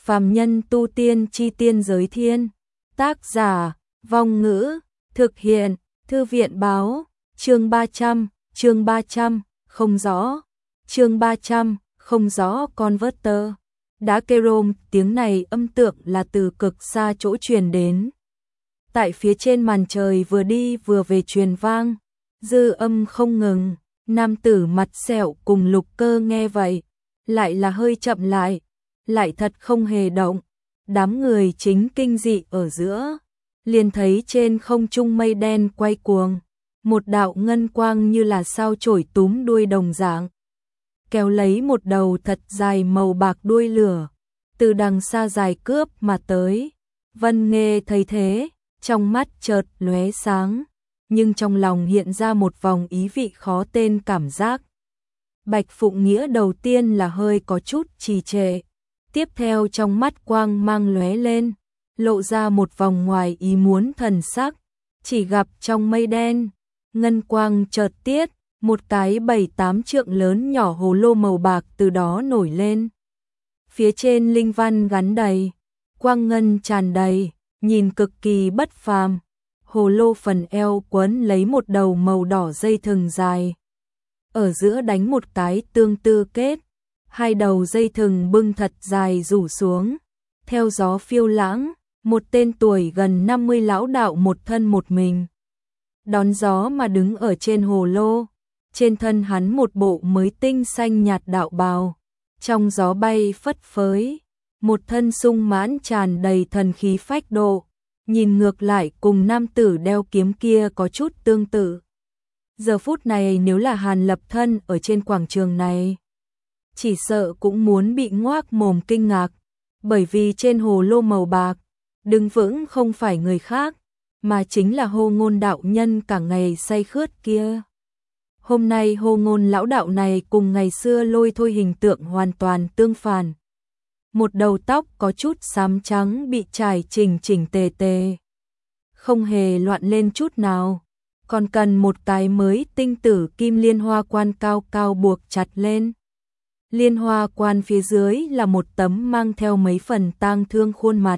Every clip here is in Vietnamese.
Phàm nhân tu tiên chi tiên giới thiên. Tác giả, Vong Ngữ, thực hiện, Thư viện báo, chương 300, không rõ, chương 300, không rõ converter. Đã kê rôm, tiếng này âm tượng là từ cực xa chỗ truyền đến. Tại phía trên màn trời vừa đi vừa về truyền vang, dư âm không ngừng, nam tử mặt sẹo cùng Lục Cơ nghe vậy, lại là hơi chậm lại thật không hề động. Đám người chính kinh dị ở giữa, liền thấy trên không trung mây đen quay cuồng, một đạo ngân quang như là sao chổi túm đuôi đồng dạng, kéo lấy một đầu thật dài màu bạc đuôi lửa, từ đằng xa dài cướp mà tới. Vân Nghê thấy thế, trong mắt chợt lóe sáng, nhưng trong lòng hiện ra một vòng ý vị khó tên cảm giác. Bạch Phụng Nghĩa đầu tiên là hơi có chút trì trệ, tiếp theo trong mắt quang mang lóe lên, lộ ra một vòng ngoài ý muốn thần sắc, chỉ gặp trong mây đen, ngân quang chợt tiết, một cái 7-8 trượng lớn nhỏ hồ lô màu bạc từ đó nổi lên. Phía trên linh văn gắn đầy, quang ngân tràn đầy, nhìn cực kỳ bất phàm. Hồ lô phần eo quấn lấy một đầu màu đỏ dây thừng dài, ở giữa đánh một cái tương tư kết, hai đầu dây thừng bưng thật dài rủ xuống, theo gió phiêu lãng, một tên tuổi gần 50 lão đạo một thân một mình đón gió mà đứng ở trên hồ lô. Trên thân hắn một bộ mới tinh xanh nhạt đạo bào, trong gió bay phất phới, một thân sung mãn tràn đầy thần khí phách độ, nhìn ngược lại cùng nam tử đeo kiếm kia có chút tương tự. Giờ phút này nếu là Hàn Lập Thân ở trên quảng trường này, chỉ sợ cũng muốn bị ngoác mồm kinh ngạc, bởi vì trên hồ lô màu bạc, đứng vững không phải người khác, mà chính là Hô Ngôn đạo nhân cả ngày say khướt kia. Hôm nay Hô Ngôn lão đạo này cùng ngày xưa Lôi Thôi hình tượng hoàn toàn tương phản. Một đầu tóc có chút xám trắng bị trải chỉnh chỉnh tề tề, không hề loạn lên chút nào, còn cần một cái mới tinh tử kim liên hoa quan cao cao buộc chặt lên. Liên hoa quan phía dưới là một tấm mang theo mấy phần tang thương khuôn mặt,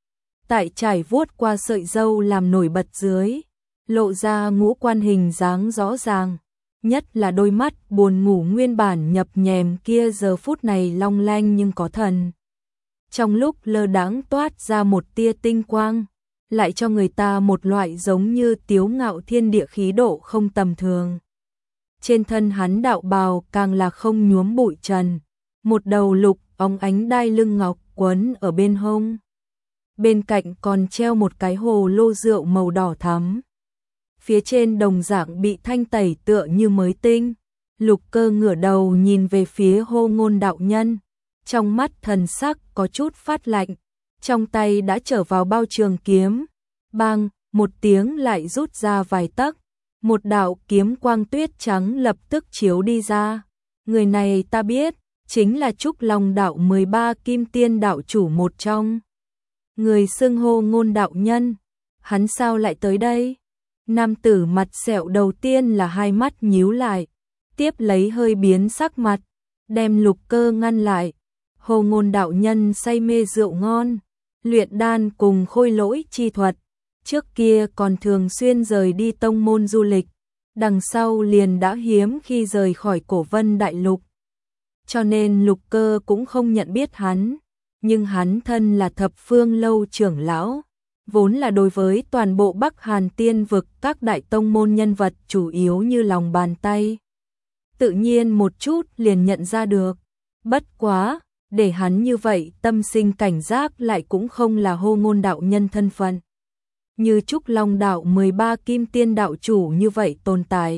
tại trải vuốt qua sợi râu làm nổi bật dưới, lộ ra ngũ quan hình dáng rõ ràng, nhất là đôi mắt buồn ngủ nguyên bản nhập nhèm kia giờ phút này long lanh nhưng có thần. Trong lúc lơ đãng toát ra một tia tinh quang, lại cho người ta một loại giống như tiếu ngạo thiên địa khí độ không tầm thường. Trên thân hắn đạo bào càng là không nhuốm bụi trần, một đầu lục óng ánh đai lưng ngọc quấn ở bên hông. Bên cạnh còn treo một cái hồ lô rượu màu đỏ thắm. Phía trên đồng dạng bị thanh tẩy tựa như mới tinh. Lục Cơ ngửa đầu nhìn về phía Hô Ngôn đạo nhân, trong mắt thần sắc có chút phát lạnh, trong tay đã trở vào bao trường kiếm, bang, một tiếng lại rút ra vài tấc, một đạo kiếm quang tuyết trắng lập tức chiếu đi ra. Người này ta biết, chính là Trúc Long đạo 13 kim tiên đạo chủ một trong. Người xưng Hô Ngôn đạo nhân, hắn sao lại tới đây? Nam tử mặt sẹo đầu tiên là hai mắt nhíu lại, tiếp lấy hơi biến sắc mặt, đem Lục Cơ ngăn lại. Hô Ngôn đạo nhân say mê rượu ngon, luyện đan cùng khôi lỗi chi thuật, trước kia còn thường xuyên rời đi tông môn du lịch, đằng sau liền đã hiếm khi rời khỏi Cổ Vân đại lục. Cho nên Lục Cơ cũng không nhận biết hắn, nhưng hắn thân là Thập Phương lâu trưởng lão, vốn là đối với toàn bộ Bắc Hàn Tiên vực các đại tông môn nhân vật chủ yếu như lòng bàn tay. Tự nhiên một chút liền nhận ra được, bất quá, để hắn như vậy tâm sinh cảnh giác lại cũng không là Hô Ngôn đạo nhân thân phận. Như Trúc Long đạo 13 kim tiên đạo chủ như vậy tồn tại.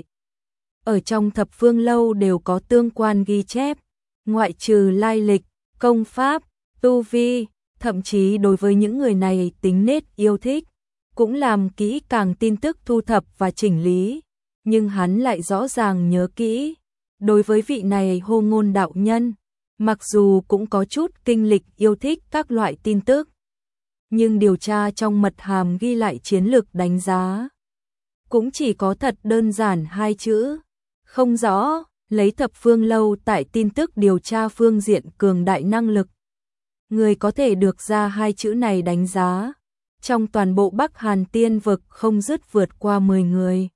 Ở trong Thập Phương lâu đều có tương quan ghi chép, ngoại trừ lai lịch, công pháp, tu vi, thậm chí đối với những người này tính nết yêu thích, cũng làm kỹ càng tin tức thu thập và chỉnh lý, nhưng hắn lại rõ ràng nhớ kỹ. Đối với vị này Hô Ngôn đạo nhân, mặc dù cũng có chút kinh lịch yêu thích các loại tin tức, nhưng điều tra trong mật hàm ghi lại chiến lược đánh giá, cũng chỉ có thật đơn giản hai chữ, không rõ. Lấy Thập Phương lâu tại tin tức điều tra phương diện cường đại năng lực, người có thể được ra hai chữ này đánh giá. Trong toàn bộ Bắc Hàn tiên vực không dứt vượt qua 10 người.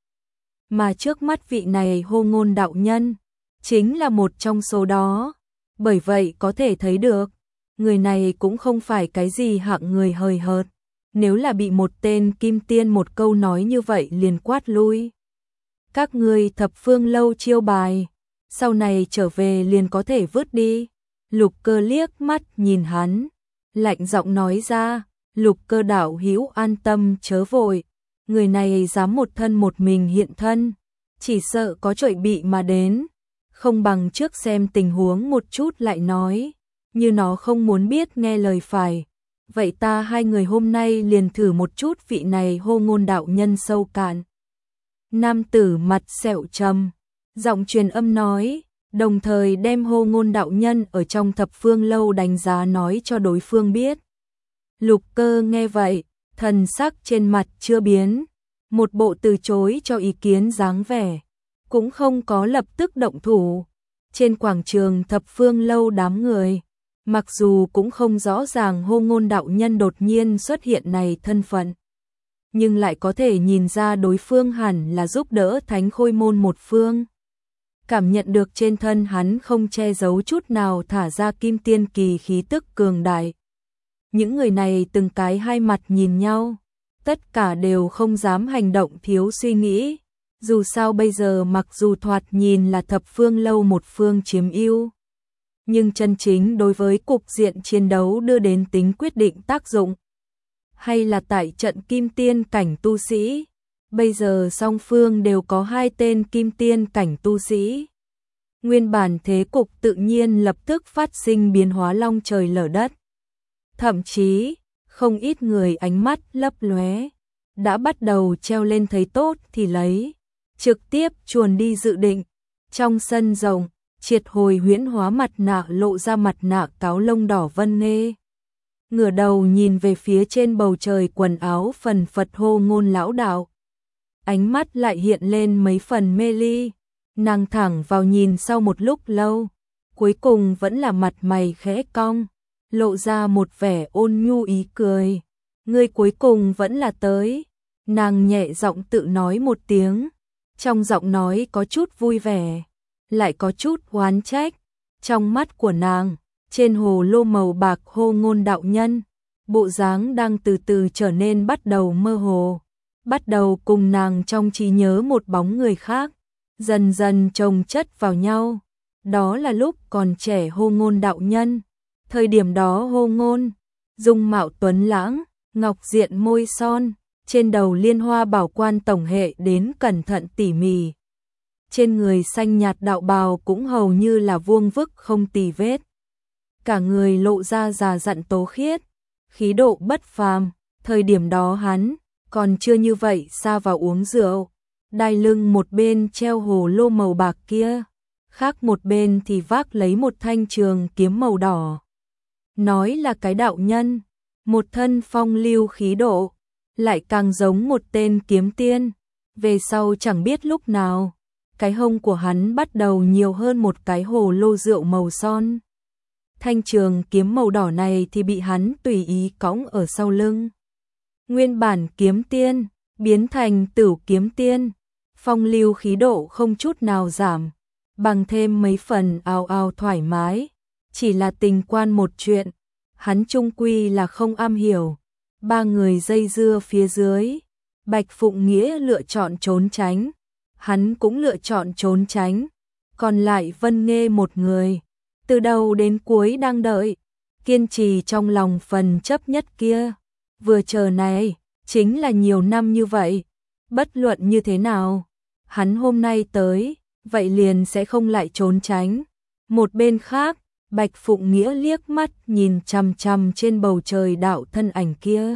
Mà trước mắt vị này Hô Ngôn đạo nhân, chính là một trong số đó. Bởi vậy có thể thấy được, người này cũng không phải cái gì hạng người hời hợt. Nếu là bị một tên kim tiên một câu nói như vậy liền quát lui. Các ngươi Thập Phương Lâu chiêu bài, sau này trở về liền có thể vứt đi. Lục Cơ liếc mắt nhìn hắn, lạnh giọng nói ra, Lục Cơ đạo hữu an tâm chớ vội, người này dám một thân một mình hiện thân, chỉ sợ có chuẩn bị mà đến, không bằng trước xem tình huống một chút lại nói, như nó không muốn biết nghe lời phải. Vậy ta hai người hôm nay liền thử một chút vị này Hô Ngôn đạo nhân sâu cạn. Nam tử mặt sẹo trầm, giọng truyền âm nói, đồng thời đem Hô Ngôn đạo nhân ở trong Thập Phương Lâu đánh giá nói cho đối phương biết. Lục Cơ nghe vậy, thần sắc trên mặt chưa biến, một bộ từ chối cho ý kiến dáng vẻ, cũng không có lập tức động thủ. Trên quảng trường Thập Phương Lâu đám người, mặc dù cũng không rõ ràng Hô Ngôn đạo nhân đột nhiên xuất hiện này thân phận, nhưng lại có thể nhìn ra đối phương hẳn là giúp đỡ Thánh Khôi môn một phương. Cảm nhận được trên thân hắn không che giấu chút nào thả ra kim tiên kỳ khí tức cường đại. Những người này từng cái hai mặt nhìn nhau, tất cả đều không dám hành động thiếu suy nghĩ. Dù sao bây giờ mặc dù thoạt nhìn là Thập Phương Lâu một phương chiếm ưu, nhưng chân chính đối với cục diện chiến đấu đưa đến tính quyết định tác dụng, hay là tại trận kim tiên cảnh tu sĩ. Bây giờ song phương đều có hai tên kim tiên cảnh tu sĩ. Nguyên bản thế cục tự nhiên lập tức phát sinh biến hóa long trời lở đất. Thậm chí, không ít người ánh mắt lấp lóe, đã bắt đầu treo lên thấy tốt thì lấy, trực tiếp chuồn đi dự định. Trong sân rộng, triệt hồi huyễn hóa mặt nạ lộ ra mặt nạ cáo lông đỏ Vân Nghê. Ngửa đầu nhìn về phía trên bầu trời quần áo phần phật Hô Ngôn lão đạo. Ánh mắt lại hiện lên mấy phần mê ly, nàng thẳng vào nhìn sau một lúc lâu, cuối cùng vẫn là mặt mày khẽ cong, lộ ra một vẻ ôn nhu ý cười. Ngươi cuối cùng vẫn là tới, nàng nhẹ giọng tự nói một tiếng, trong giọng nói có chút vui vẻ, lại có chút oán trách. Trong mắt của nàng, trên hồ lô màu bạc Hô Ngôn đạo nhân, bộ dáng đang từ từ trở nên bắt đầu mơ hồ, bắt đầu cùng nàng trong trí nhớ một bóng người khác, dần dần chồng chất vào nhau. Đó là lúc còn trẻ Hô Ngôn đạo nhân. Thời điểm đó Hô Ngôn, dung mạo tuấn lãng, ngọc diện môi son, trên đầu liên hoa bảo quan tổng hệ đến cẩn thận tỉ mỉ. Trên người xanh nhạt đạo bào cũng hầu như là vuông vức không tì vết. Cả người lộ ra già dặn tố khiết, khí độ bất phàm. Thời điểm đó hắn còn chưa như vậy xa vào uống rượu. Đai lưng một bên treo hồ lô màu bạc kia, khác một bên thì vác lấy một thanh trường kiếm màu đỏ. Nói là cái đạo nhân, một thân phong lưu khí độ, lại càng giống một tên kiếm tiên. Về sau chẳng biết lúc nào, cái hông của hắn bắt đầu nhiều hơn một cái hồ lô rượu màu son. Thanh trường kiếm màu đỏ này thì bị hắn tùy ý cõng ở sau lưng. Nguyên bản kiếm tiên, biến thành Tửu kiếm tiên, phong lưu khí độ không chút nào giảm, bằng thêm mấy phần ao ao thoải mái. Chỉ là tình quan một chuyện, hắn chung quy là không am hiểu. Ba người dây dưa phía dưới, Bạch Phụng Nghĩa lựa chọn trốn tránh, hắn cũng lựa chọn trốn tránh, còn lại Vân Nghê một người, từ đầu đến cuối đang đợi, kiên trì trong lòng phần chấp nhất kia. Vừa chờ này, chính là nhiều năm như vậy, bất luận như thế nào, hắn hôm nay tới, vậy liền sẽ không lại trốn tránh. Một bên khác, Bạch Phụng Nghĩa liếc mắt nhìn chằm chằm trên bầu trời đạo thân ảnh kia,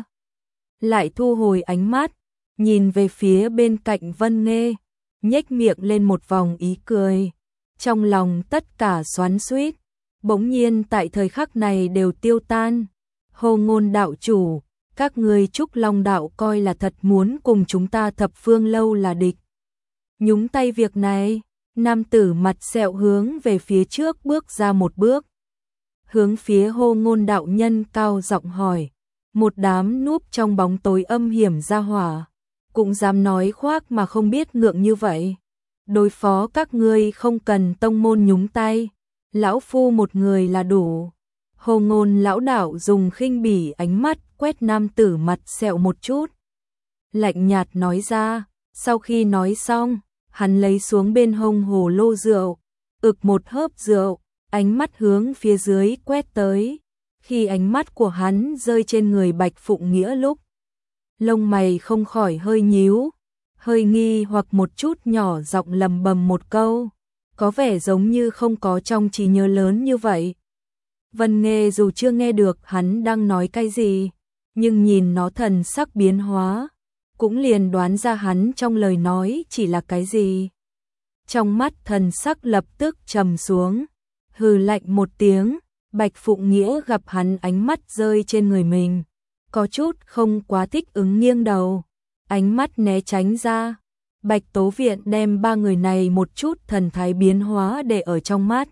lại thu hồi ánh mắt, nhìn về phía bên cạnh Vân Nghê, nhếch miệng lên một vòng ý cười, trong lòng tất cả xoắn xuýt, bỗng nhiên tại thời khắc này đều tiêu tan. Hô Ngôn đạo chủ, các ngươi Trúc Long đạo coi là thật muốn cùng chúng ta Thập Phương Lâu là địch. Nhúng tay việc này, nam tử mặt sẹo hướng về phía trước bước ra một bước. hướng phía Hô Ngôn đạo nhân cao giọng hỏi, một đám núp trong bóng tối âm hiểm ra hỏa, cũng dám nói khoác mà không biết ngượng như vậy. Đối phó các ngươi không cần tông môn nhúng tay, lão phu một người là đủ. Hô Ngôn lão đạo dùng khinh bỉ ánh mắt quét nam tử mặt sẹo một chút, lạnh nhạt nói ra. Sau khi nói xong, hắn lấy xuống bên hông hồ lô rượu, ực một hớp rượu, ánh mắt hướng phía dưới quét tới. Khi ánh mắt của hắn rơi trên người Bạch Phụng Nghĩa lúc, lông mày không khỏi hơi nhíu, hơi nghi hoặc một chút, nhỏ giọng lầm bầm một câu, có vẻ giống như không có trong trí nhớ lớn như vậy. Vân Nghê dù chưa nghe được hắn đang nói cái gì, nhưng nhìn nó thần sắc biến hóa, cũng liền đoán ra hắn trong lời nói chỉ là cái gì. Trong mắt thần sắc lập tức trầm xuống, hừ lạnh một tiếng. Bạch Phụng Nghĩa gặp hắn ánh mắt rơi trên người mình, có chút không quá thích ứng, nghiêng đầu, ánh mắt né tránh ra. Bạch Tố Viện đem ba người này một chút thần thái biến hóa để ở trong mắt.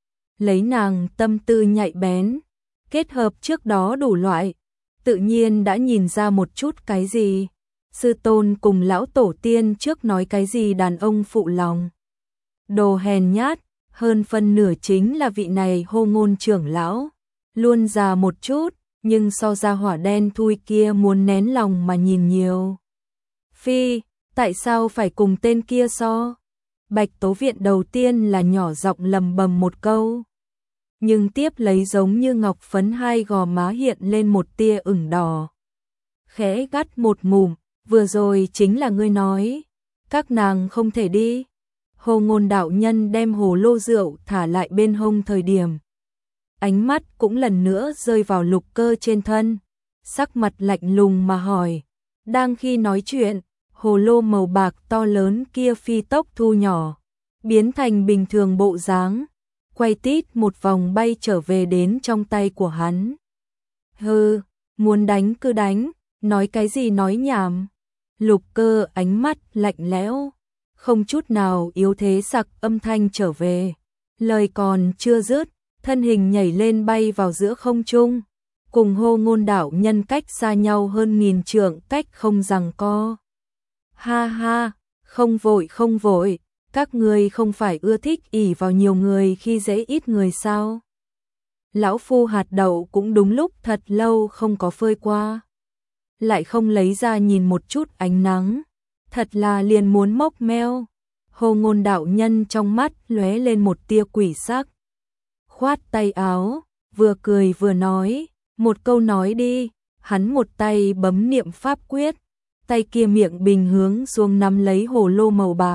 Lấy nàng tâm tư nhạy bén, kết hợp trước đó đủ loại, tự nhiên đã nhìn ra một chút cái gì. Sư tôn cùng lão tổ tiên trước nói cái gì đàn ông phụ lòng, đồ hèn nhát, hơn phân nửa chính là vị này Hô Ngôn trưởng lão. Luôn già một chút, nhưng so ra hỏa đen thui kia muốn nén lòng mà nhìn nhiều. Phi, tại sao phải cùng tên kia so? Bạch Tố Viện đầu tiên là nhỏ giọng lầm bầm một câu, nhưng tiếp lấy giống như ngọc phấn hai gò má hiện lên một tia ửng đỏ. Khẽ gắt một ngụm, vừa rồi chính là ngươi nói, các nàng không thể đi. Hô Ngôn đạo nhân đem hồ lô rượu thả lại bên hông thời điểm, ánh mắt cũng lần nữa rơi vào Lục Cơ trên thân, sắc mặt lạnh lùng mà hỏi. Đang khi nói chuyện, hồ lô màu bạc to lớn kia phi tốc thu nhỏ, biến thành bình thường bộ dáng, quay tít một vòng bay trở về đến trong tay của hắn. Hừ, muốn đánh cứ đánh, nói cái gì nói nhảm. Lục Cơ ánh mắt lạnh lẽo, không chút nào yếu thế sặc âm thanh trở về. Lời còn chưa dứt, thân hình nhảy lên bay vào giữa không trung, cùng Hô Ngôn đạo nhân cách xa nhau hơn 1000 trượng, cách không giằng co. Ha ha, không vội, các ngươi không phải ưa thích ỷ vào nhiều người khi dễ ít người sao? Lão phu hạt đậu cũng đúng lúc thật lâu không có phơi qua, lại không lấy ra nhìn một chút ánh nắng, thật là liền muốn mốc meo. Hô Ngôn đạo nhân trong mắt lóe lên một tia quỷ sắc, khoát tay áo, vừa cười vừa nói, một câu nói đi. Hắn một tay bấm niệm pháp quyết, tay kia miệng bình hướng xuống nắm lấy hồ lô màu bạc,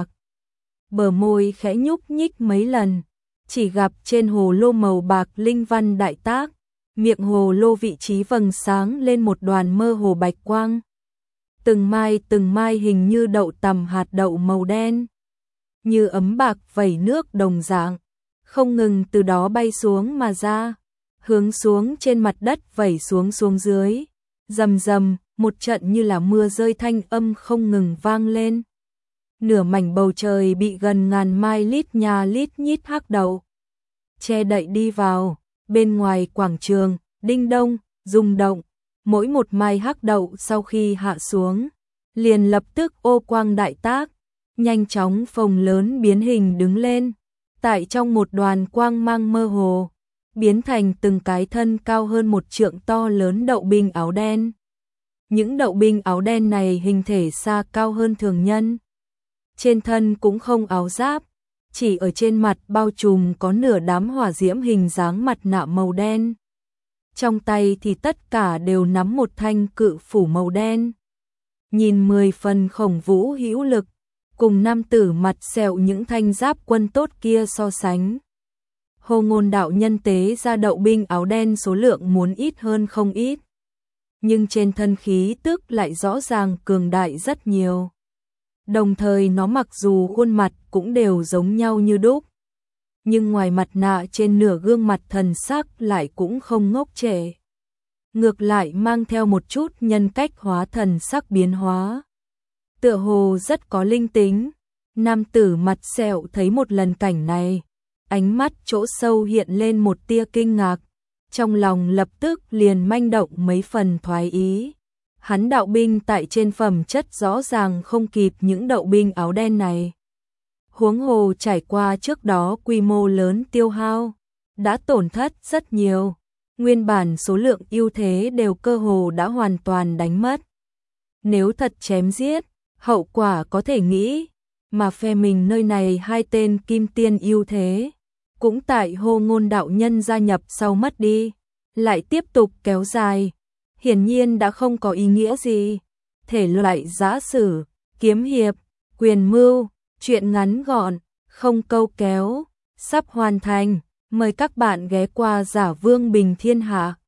bờ môi khẽ nhúc nhích mấy lần, chỉ gặp trên hồ lô màu bạc linh văn đại tác, miệng hồ lô vị trí vầng sáng lên một đoàn mơ hồ bạch quang, từng mai hình như đậu tằm hạt đậu màu đen, như ấm bạc vẩy nước đồng dạng, không ngừng từ đó bay xuống mà ra, hướng xuống trên mặt đất vẩy xuống dưới. Rầm rầm, một trận như là mưa rơi thanh âm không ngừng vang lên. Nửa mảnh bầu trời bị gần ngàn mai lít nha lít nhít hắc đậu che đậy đi vào. Bên ngoài quảng trường, đinh đông, rung động, mỗi một mai hắc đậu sau khi hạ xuống, liền lập tức ô quang đại tác, nhanh chóng phồng lớn biến hình đứng lên. Tại trong một đoàn quang mang mơ hồ, biến thành từng cái thân cao hơn 1 trượng to lớn đậu binh áo đen. Những đậu binh áo đen này hình thể xa cao hơn thường nhân. Trên thân cũng không áo giáp, chỉ ở trên mặt bao trùm có nửa đám hỏa diễm hình dáng mặt nạ màu đen. Trong tay thì tất cả đều nắm một thanh cự phủ màu đen. Nhìn 10 phần khổng vũ hữu lực, cùng nam tử mặt sẹo những thanh giáp quân tốt kia so sánh. Hô Ngôn đạo nhân tế ra đậu binh áo đen số lượng muốn ít hơn không ít, nhưng trên thân khí tức lại rõ ràng cường đại rất nhiều. Đồng thời nó mặc dù khuôn mặt cũng đều giống nhau như đúc, nhưng ngoài mặt nạ trên nửa gương mặt thần sắc lại cũng không ngốc trệ, ngược lại mang theo một chút nhân cách hóa thần sắc biến hóa, tựa hồ rất có linh tính. Nam tử mặt sẹo thấy một lần cảnh này, ánh mắt chỗ sâu hiện lên một tia kinh ngạc, trong lòng lập tức liền manh động mấy phần thoái ý. Hắn đạo binh tại trên phẩm chất rõ ràng không kịp những đạo binh áo đen này. Huống hồ trải qua trước đó quy mô lớn tiêu hao, đã tổn thất rất nhiều, nguyên bản số lượng ưu thế đều cơ hồ đã hoàn toàn đánh mất. Nếu thật chém giết, hậu quả có thể nghĩ, mà phe mình nơi này hai tên kim tiên ưu thế, cũng tại Hồ Ngôn đạo nhân gia nhập sau mất đi, lại tiếp tục kéo dài, hiển nhiên đã không có ý nghĩa gì. Thể loại giã sử, kiếm hiệp, quyền mưu, truyện ngắn gọn, không câu kéo, sắp hoàn thành, mời các bạn ghé qua Giả Vương Bình Thiên Hạ.